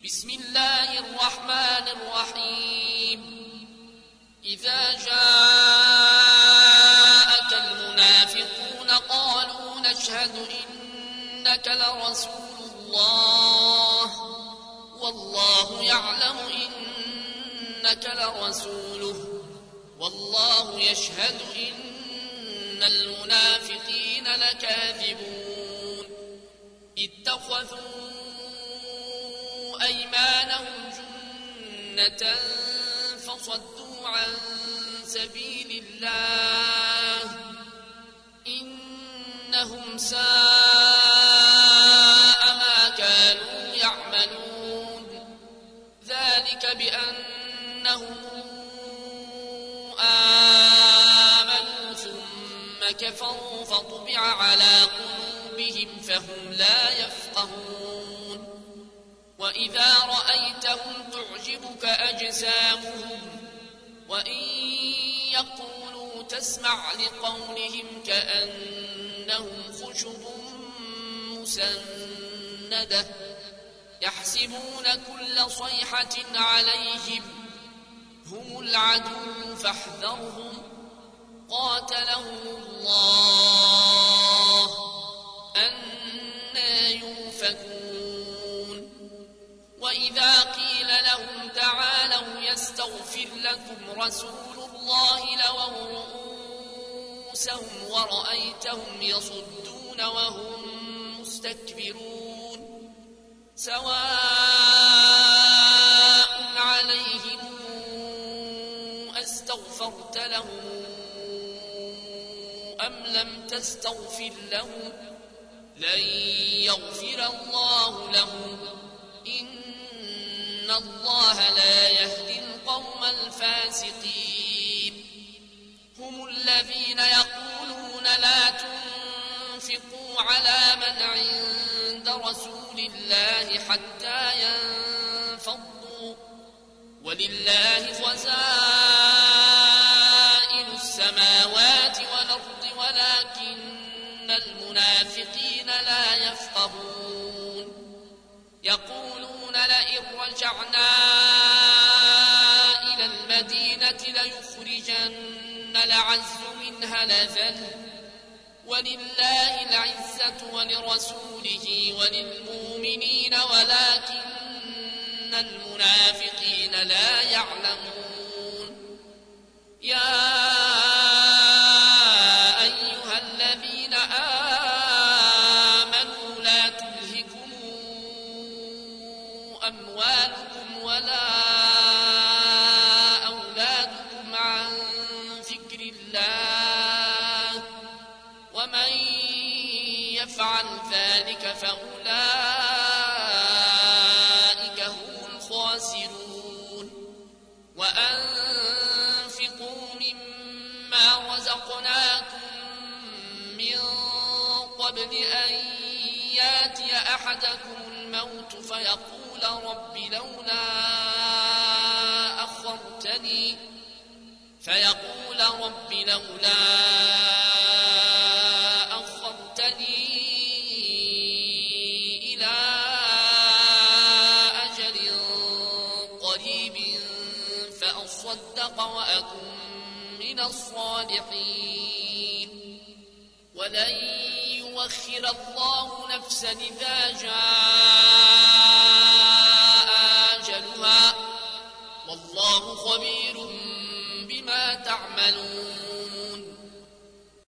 بسم الله الرحمن الرحيم إذا جاءك المنافقون قالوا نشهد إنك لرسول الله والله يعلم إنك لرسوله والله يشهد إن المنافقين لكاذبون اتخذوا أيمانهم جنة فصدوا عن سبيل الله إنهم ساء ما كانوا يعملون ذلك بأنهم آمنوا ثم كفروا فطبع على قلوبهم فهم لا يفقهون وإذا رأيتهم تعجبك أجسامهم وإن يقولوا تسمع لقولهم كأنهم خشب مسندة يحسبون كل صيحة عليهم هم العدو فاحذرهم قاتلهم الله أنى يؤفكون وإذا قيل لهم تعالوا يستغفر لكم رسول الله لووا رؤوسهم ورأيتهم يصدون وهم مستكبرون سواء عليهم أستغفرت لهم أم لم تستغفر لهم لن يغفر الله لهم إن الله لا يهدي القوم الفاسقين هم الذين يقولون لا تنفقوا على من عند رسول الله حتى ينفضوا ولله خزائن السماوات والأرض ولكن المنافقين لا يفقهون يقولون لئن رجعنا إلى المدينة ليخرجن الأعز منها الأذل ولله العزة ولرسوله وللمؤمنين ولكن المنافقين لا يعلمون يا أيها الذين آمنوا لا تلهكم أموالكم ولا أولادكم عن ذكر الله ومن يفعل ذلك فأولئك هم الخاسرون وأنفقوا مما رزقناكم من قبل أن ياتي أحدكم الموت فيقول رب لولا أخرتني إلى أجل قريب فأصدق وأكن من الصالحين ولن يؤخر الله نفسا إذا جاء أجلها والله خبير بما تعملون